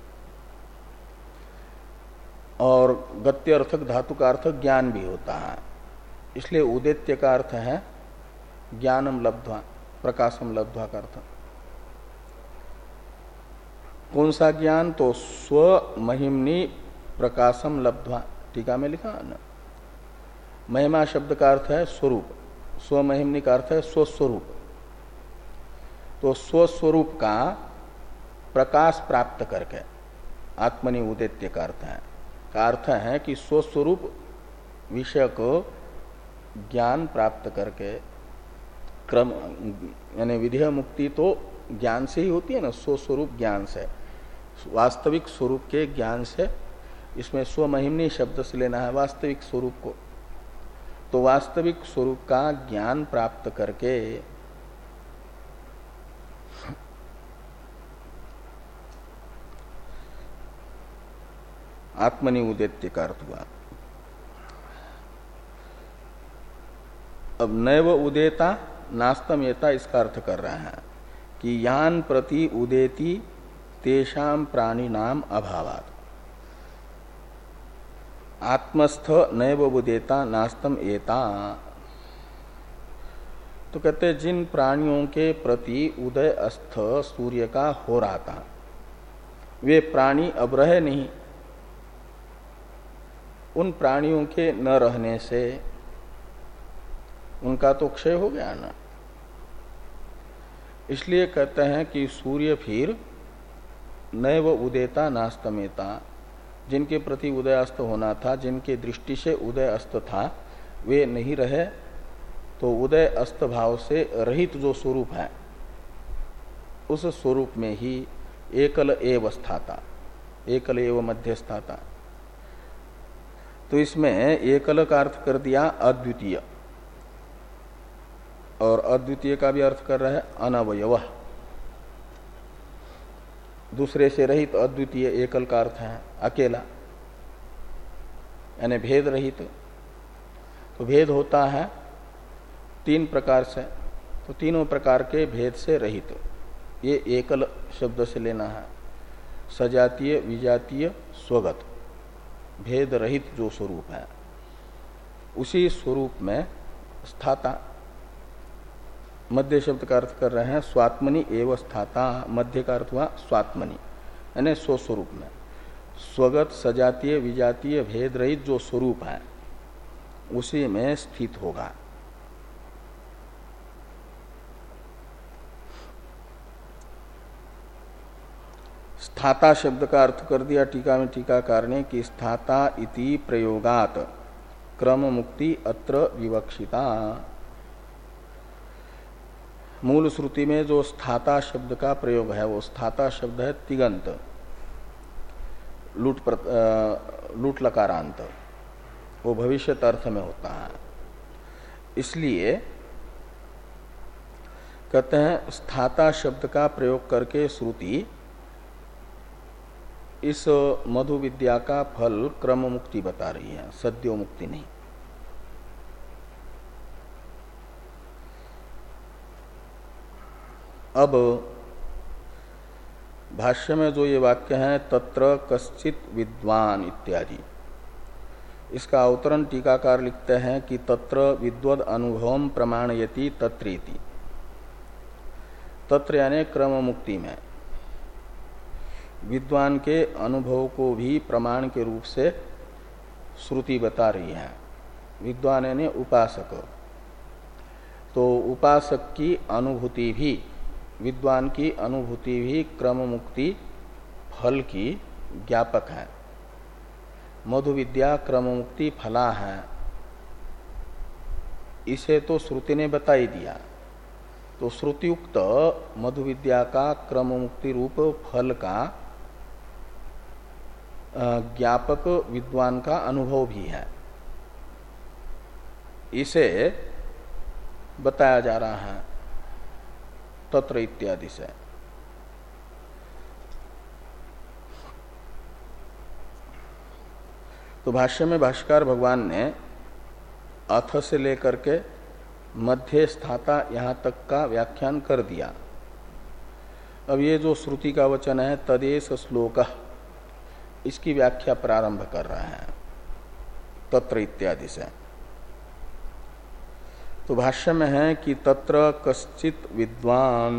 और गत्यर्थक धातु का अर्थ ज्ञान भी होता है, इसलिए उदेत्य का अर्थ है ज्ञानम लब्ध्वा, प्रकाशम लब्ध्वा का अर्थ। कौन सा ज्ञान तो स्वमहिम्नि प्रकाशम लब्ध्वा, टीका में लिखा ना। महिमा शब्द का अर्थ है स्वरूप, स्वमहिम्नि का अर्थ है स्वस्वरूप। तो स्वस्वरूप का प्रकाश प्राप्त करके आत्मनि उदेत्य का अर्थ है का अर्थ है कि स्वस्वरूप विषय को ज्ञान प्राप्त करके क्रम, यानी विधेय मुक्ति तो ज्ञान से ही होती है ना, स्वस्वरूप ज्ञान से, वास्तविक स्वरूप के ज्ञान से। इसमें स्वमहिम्नि शब्द से लेना है वास्तविक स्वरूप को। तो वास्तविक स्वरूप का ज्ञान प्राप्त करके आत्मनि उदेत्य का अर्थ हुआ। अब नैव उदेता नास्तम एता इसका अर्थ कर रहे हैं कि यान प्रति उदेति तेषाम प्राणी नाम अभावात्। आत्मस्थ नैव उदेता नास्तम एता, तो कहते जिन प्राणियों के प्रति उदय अस्थ सूर्य का हो रहा था वे प्राणी अब रहे नहीं, उन प्राणियों के न रहने से उनका तो क्षय हो गया ना। इसलिए कहते हैं कि सूर्य फिर नैव उदेता नास्तमेता, जिनके प्रति उदय अस्त होना था, जिनके दृष्टि से उदय अस्त था, वे नहीं रहे, तो उदय अस्त भाव से रहित जो स्वरूप है उस स्वरूप में ही एकल एव स्थाता, एकल एव मध्यस्थाता। तो इसमें एकल का अर्थ कर दिया अद्वितीय, और अद्वितीय का भी अर्थ कर रहा है अनवयव। दूसरे से रहित तो अद्वितीय एकल का अर्थ है अकेला, यानी भेद रहित। तो भेद होता है तीन प्रकार से, तो तीनों प्रकार के भेद से रहित, ये एकल शब्द से लेना है। सजातीय, विजातीय, स्वगत, भेद रहित जो स्वरूप है उसी स्वरूप में स्थाता। मध्य शब्द का अर्थ कर रहे हैं स्वात्मनि एव स्थाता, मध्य का अर्थ हुआ स्वात्मनि यानी स्व स्वरूप में। स्वगत, सजातीय, विजातीय, भेद रहित जो स्वरूप है उसी में स्थित होगा। स्थाता शब्द का अर्थ कर दिया टीका में टीकाकार ने कि स्थाता इति प्रयोगात क्रम मुक्ति अत्र विवक्षिता। मूल श्रुति में जो स्थाता शब्द का प्रयोग है वो स्थाता शब्द है तिगंत, लूट लूट लकारांत, वो भविष्यत अर्थ में होता है। इसलिए कहते हैं स्थाता शब्द का प्रयोग करके श्रुति इस मधु विद्या का फल क्रम मुक्ति बता रही है, सद्यो मुक्ति नहीं। अब भाष्य में जो ये वाक्य है तत्र कश्चित विद्वान इत्यादि, इसका अवतरण टीकाकार लिखते हैं कि तत्र विद्वद अनुभवम प्रमाणयति तत्रेति। तत्र यानी क्रम मुक्ति में विद्वान के अनुभव को भी प्रमाण के रूप से श्रुति बता रही है। विद्वान यानी उपासक, तो उपासक की अनुभूति भी, विद्वान की अनुभूति भी क्रम मुक्ति फल की ज्ञापक है। मधु विद्या क्रम मुक्ति फला है, इसे तो श्रुति ने बता ही दिया। तो श्रुतियुक्त मधु विद्या का क्रम मुक्ति रूप फल का ज्ञापक विद्वान का अनुभव भी है, इसे बताया जा रहा है तत्र इत्यादि से। तो भाष्य में भाष्यकार भगवान ने अथ से लेकर के मध्य स्थाता यहां तक का व्याख्यान कर दिया। अब ये जो श्रुति का वचन है तदेश श्लोक, इसकी व्याख्या प्रारंभ कर रहे हैं तत्र इत्यादि से। तो भाष्य में है कि तत्र कश्चित विद्वान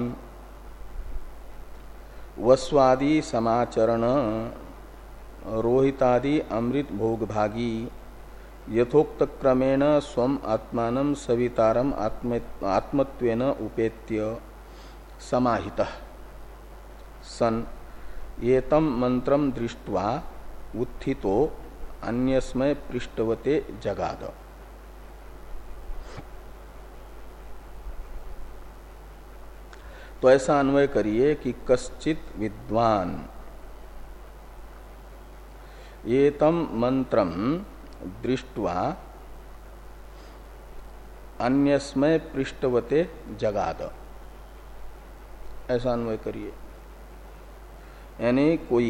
वस्वादि समाचरण रोहितादि अमृत भोग भागी यथोक्त क्रमेण स्वम आत्मानं सवितारम आत्मत्वेन उपेत्य समाहितः सन एतम मंत्रम दृष्ट्वा उत्थितो अन्यस्मै पृष्ठवते जगाद। तो ऐसा अन्वय करिए कि कश्चित विद्वान एतम मंत्रम दृष्ट्वा अन्यस्मै पृष्ठवते जगाद, ऐसा अन्वय करिए। यानी कोई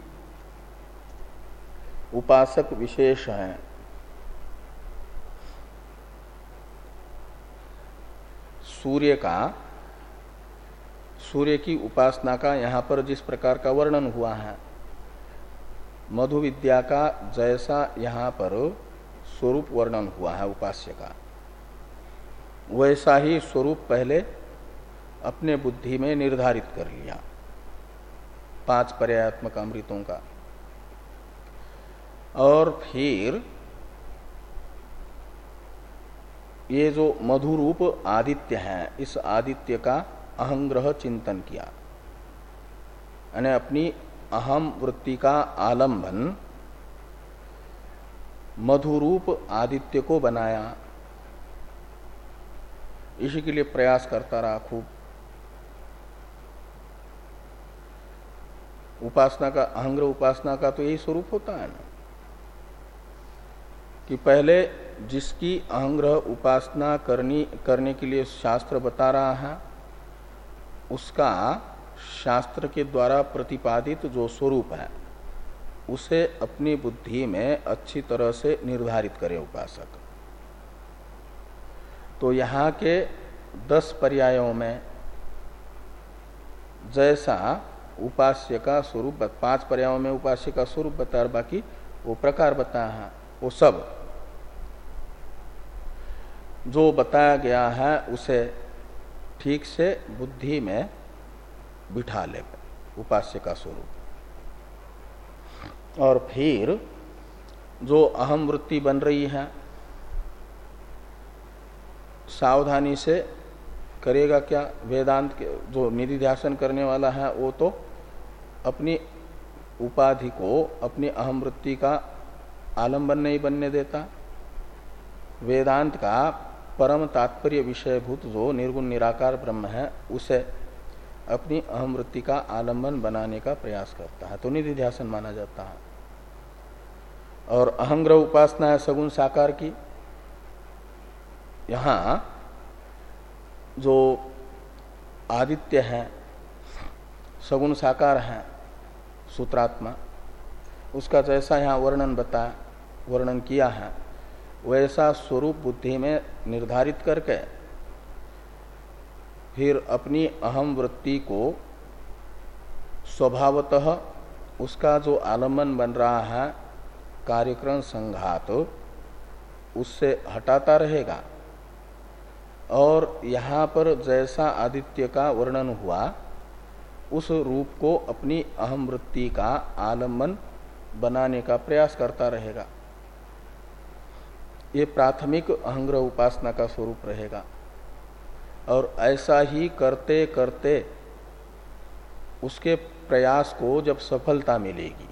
उपासक विशेष है, सूर्य का, सूर्य की उपासना का यहाँ पर जिस प्रकार का वर्णन हुआ है, मधु विद्या का जैसा यहाँ पर स्वरूप वर्णन हुआ है उपास्य का, वैसा ही स्वरूप पहले अपने बुद्धि में निर्धारित कर लिया पांच पर्यायात्मक अमृतों का, और फिर ये जो मधुरूप आदित्य है, इस आदित्य का अहंग्रह चिंतन किया, यानी अपनी अहम वृत्ति का आलंबन मधुरूप आदित्य को बनाया। इसी के लिए प्रयास करता रहा खूब। उपासना का, अहंग्रह उपासना का तो यही स्वरूप होता है ना, कि पहले जिसकी अहंग्रह उपासना करनी करने के लिए शास्त्र बता रहा है, उसका शास्त्र के द्वारा प्रतिपादित जो स्वरूप है उसे अपनी बुद्धि में अच्छी तरह से निर्धारित करे उपासक। तो यहाँ के दस पर्यायों में जैसा उपास्य का स्वरूप, पांच पर्यायों में उपास्य का स्वरूप बता, बाकी वो प्रकार बताया है, वो सब जो बताया गया है उसे ठीक से बुद्धि में बिठा ले उपास्य का स्वरूप। और फिर जो अहम वृत्ति बन रही है, सावधानी से करेगा क्या? वेदांत के जो निधिध्यासन करने वाला है वो तो अपनी उपाधि को अपनी अहम वृत्ति का आलंबन नहीं बनने देता। वेदांत का परम तात्पर्य विषयभूत जो निर्गुण निराकार ब्रह्म है उसे अपनी अहम वृत्ति का आलंबन बनाने का प्रयास करता है, तो निधिध्यासन माना जाता है। और अहंग्रह उपासना है सगुण साकार की। यहाँ जो आदित्य है सगुण साकार है, सूत्रात्मा, उसका जैसा यहाँ वर्णन बताया, वर्णन किया है, वैसा स्वरूप बुद्धि में निर्धारित करके फिर अपनी अहम वृत्ति को स्वभावतः उसका जो आलम्बन बन रहा है कार्यक्रम संघात, उससे हटाता रहेगा। और यहाँ पर जैसा आदित्य का वर्णन हुआ उस रूप को अपनी अहम वृत्ति का आलम्बन बनाने का प्रयास करता रहेगा। ये प्राथमिक अहंग्रह उपासना का स्वरूप रहेगा। और ऐसा ही करते करते उसके प्रयास को जब सफलता मिलेगी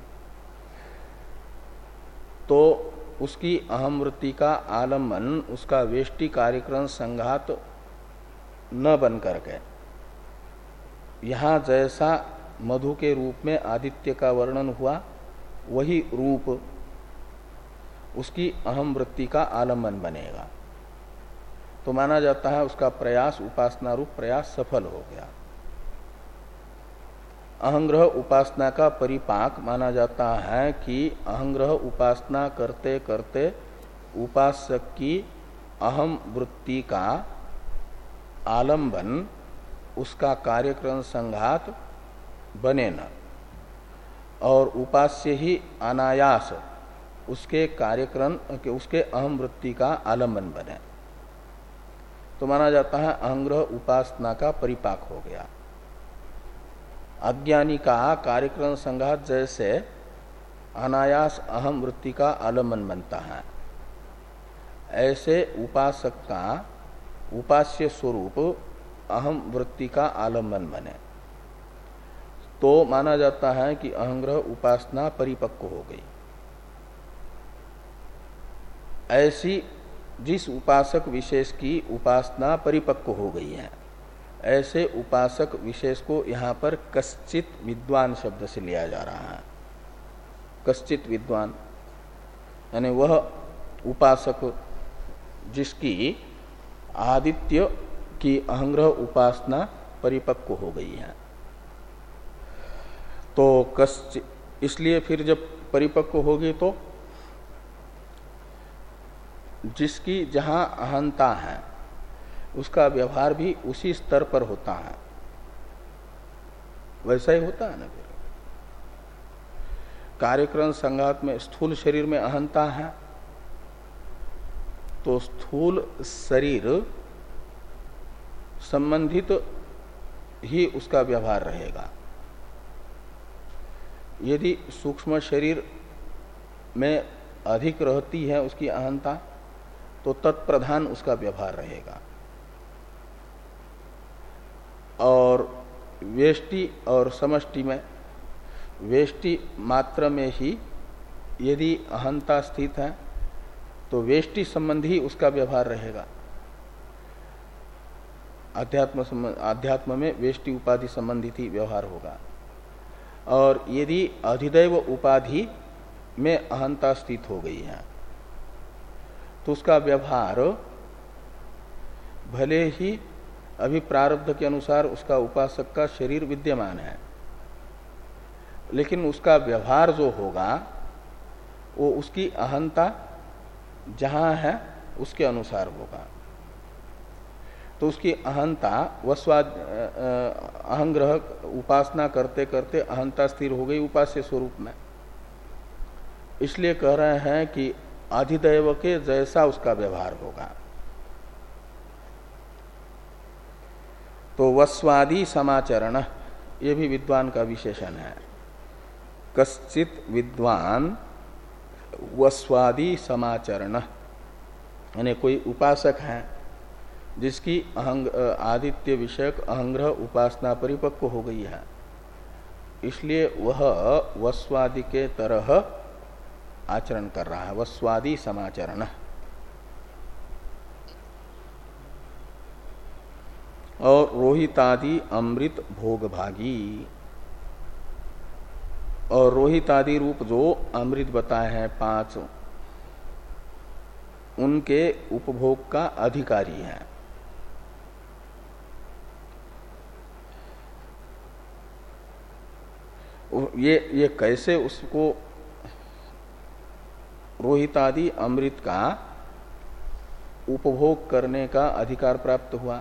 तो उसकी अहम वृत्ति का आलम्बन, उसका वेष्टि कार्यक्रम संघात न बन करके यहाँ जैसा मधु के रूप में आदित्य का वर्णन हुआ वही रूप उसकी अहम वृत्ति का आलम्बन बनेगा। तो माना जाता है उसका प्रयास, उपासना रूप प्रयास सफल हो गया। अहंग्रह उपासना का परिपाक माना जाता है कि अहंग्रह उपासना करते करते उपासक की अहम वृत्ति का आलंबन, उसका कार्यक्रम संघात बने न, और उपास्य ही अनायास उसके कार्यक्रम के उसके अहम वृत्ति का आलंबन बने, तो माना जाता है अहंग्रह उपासना का परिपाक हो गया। अज्ञानी का कार्यक्रम संघात जैसे अनायास अहम वृत्ति का आलंबन बनता है, ऐसे उपासक का उपास्य स्वरूप अहम वृत्ति का आलंबन बने, तो माना जाता है कि अहंग्रह उपासना परिपक्व हो गई। ऐसी जिस उपासक विशेष की उपासना परिपक्व हो गई है, ऐसे उपासक विशेष को यहाँ पर कश्चित विद्वान शब्द से लिया जा रहा है। कश्चित विद्वान यानी वह उपासक जिसकी आदित्य की अहंग्रह उपासना परिपक्व हो गई है। तो कश्चित, इसलिए फिर जब परिपक्व होगी तो जिसकी जहां अहंता है उसका व्यवहार भी उसी स्तर पर होता है, वैसा ही होता है ना। फिर कार्यक्रम संघात में स्थूल शरीर में अहंता है तो स्थूल शरीर संबंधित ही उसका व्यवहार रहेगा। यदि सूक्ष्म शरीर में अधिक रहती है उसकी अहंता तो तत्प्रधान उसका व्यवहार रहेगा। और वेष्टि और समष्टि में वेष्टि मात्र में ही यदि अहंता स्थित है तो वेष्टि संबंधी उसका व्यवहार रहेगा। अध्यात्म अध्यात्म में वेष्टि उपाधि संबंधित ही व्यवहार होगा। और यदि अधिदैव उपाधि में अहंता स्थित हो गई है तो उसका व्यवहार भले ही अभी प्रारब्ध के अनुसार उसका उपासक का शरीर विद्यमान है, लेकिन उसका व्यवहार जो होगा वो उसकी अहंता जहां है उसके अनुसार होगा। तो उसकी अहंता वस्वाद अहंग्रह उपासना करते करते अहंता स्थिर हो गई उपास्य स्वरूप में। इसलिए कह रहे हैं कि अधिदैव के जैसा उसका व्यवहार होगा। तो वस्वादी समाचरण ये भी विद्वान का विशेषण है। कश्चित विद्वान वस्वादी समाचरण, यानी कोई उपासक है जिसकी अहंग आदित्य विषयक अहंग्रह उपासना परिपक्व हो गई है, इसलिए वह वस्वादी के तरह आचरण कर रहा है, वस्वादी समाचरण। और रोहितादि अमृत भोग भागी, और रोहितादि रूप जो अमृत बताए हैं पांच, उनके उपभोग का अधिकारी है। ये ये कैसे उसको रोहितादि अमृत का उपभोग करने का अधिकार प्राप्त हुआ?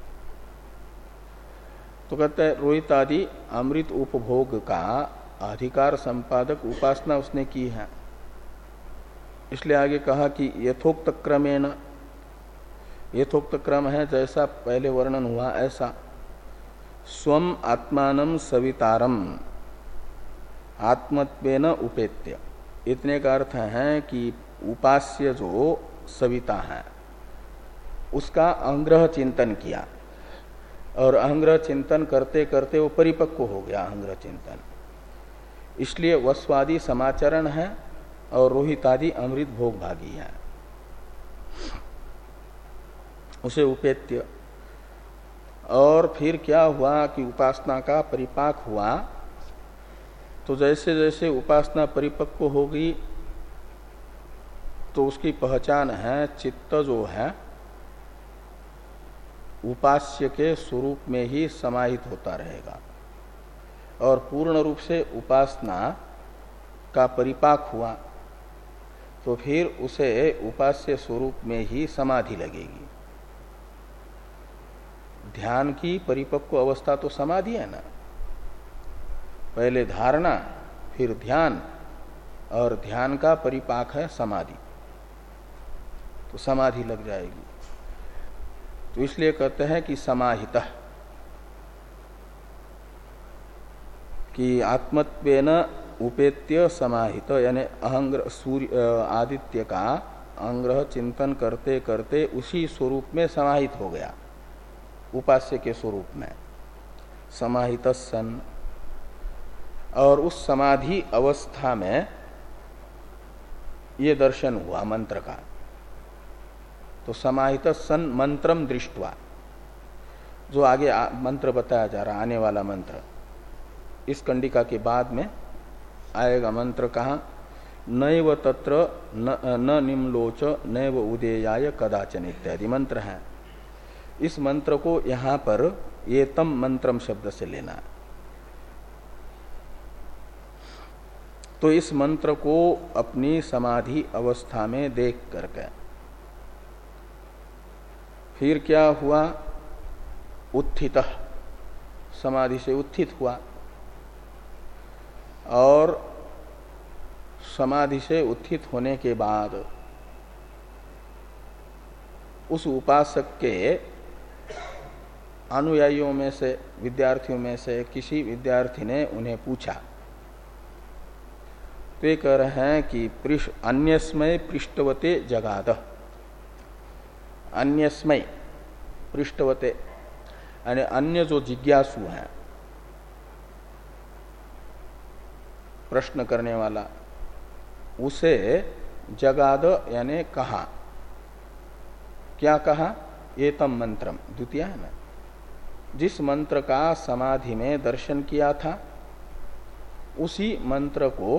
तो कहते हैं रोहितादि अमृत उपभोग का अधिकार संपादक उपासना उसने की है। इसलिए आगे कहा कि यथोक्त क्रमेण, यथोक्त क्रम है जैसा पहले वर्णन हुआ ऐसा। स्वम आत्मानं सवितारम आत्मत्वेन उपेत्य, इतने का अर्थ है कि उपास्य जो सविता है उसका अहंग्रह चिंतन किया, और अहंग्रह चिंतन करते करते वो परिपक्व हो गया अहंग्रह चिंतन। इसलिए वस्वादी समाचरण है और रोहितादि अमृत भोग भागी है, उसे उपेत्य। और फिर क्या हुआ कि उपासना का परिपाक हुआ, तो जैसे जैसे उपासना परिपक्व होगी तो उसकी पहचान है चित्त जो है उपास्य के स्वरूप में ही समाहित होता रहेगा, और पूर्ण रूप से उपासना का परिपाक हुआ तो फिर उसे उपास्य स्वरूप में ही समाधि लगेगी। ध्यान की परिपक्व अवस्था तो समाधि है ना, पहले धारणा फिर ध्यान, और ध्यान का परिपाक है समाधि, तो समाधि लग जाएगी। तो इसलिए कहते हैं कि समाहितः, कि आत्मत्वेन उपेत्य समाहित, यानी अहंग्रह सूर्य आदित्य का अहंग्रह चिंतन करते करते उसी स्वरूप में समाहित हो गया, उपास्य के स्वरूप में समाहित सन। और उस समाधि अवस्था में ये दर्शन हुआ मंत्र का। तो समाहित सन मंत्रम दृष्टवा, जो आगे मंत्र बताया जा रहा आने वाला मंत्र, इस कंडिका के बाद में आएगा मंत्र कहाँ, नैव तत्र न, न निम्लोच नैव उदेयाय कदाचन इत्यादि मंत्र है। इस मंत्र को यहां पर ये तम मंत्रम शब्द से लेना। तो इस मंत्र को अपनी समाधि अवस्था में देख करके फिर क्या हुआ, उत्थितः, समाधि से उत्थित हुआ, और समाधि से उत्थित होने के बाद उस उपासक के अनुयायियों में से, विद्यार्थियों में से किसी विद्यार्थी ने उन्हें पूछा। तो ये कह रहे हैं कि पृष्ठ अन्यस्मय पृष्ठवते जगाद, अन्यस्मय पृष्ठवते, यानी अन्य जो जिज्ञासु है, प्रश्न करने वाला, उसे जगाद यानी कहा। क्या कहा? एतम मंत्रम, द्वितीय है ना, जिस मंत्र का समाधि में दर्शन किया था उसी मंत्र को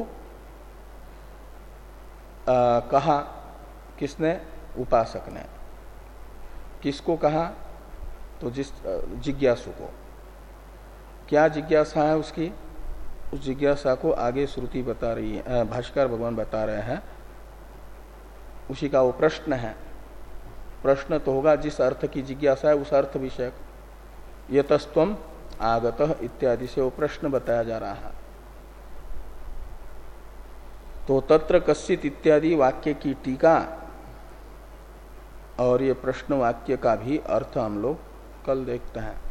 आ, कहा। किसने? उपासक ने। किसको कहा? तो जिस जिज्ञासु को। क्या जिज्ञासा है उसकी? उस जिज्ञासा को आगे श्रुति बता रही है, भाष्कर भगवान बता रहे हैं, उसी का वो प्रश्न है। प्रश्न तो होगा जिस अर्थ की जिज्ञासा है उस अर्थ विषयक। यतस्त्वम आगतः इत्यादि से वो प्रश्न बताया जा रहा है। तो तत्र कश्चित इत्यादि वाक्य की टीका और ये प्रश्न वाक्य का भी अर्थ हम लोग कल देखते हैं।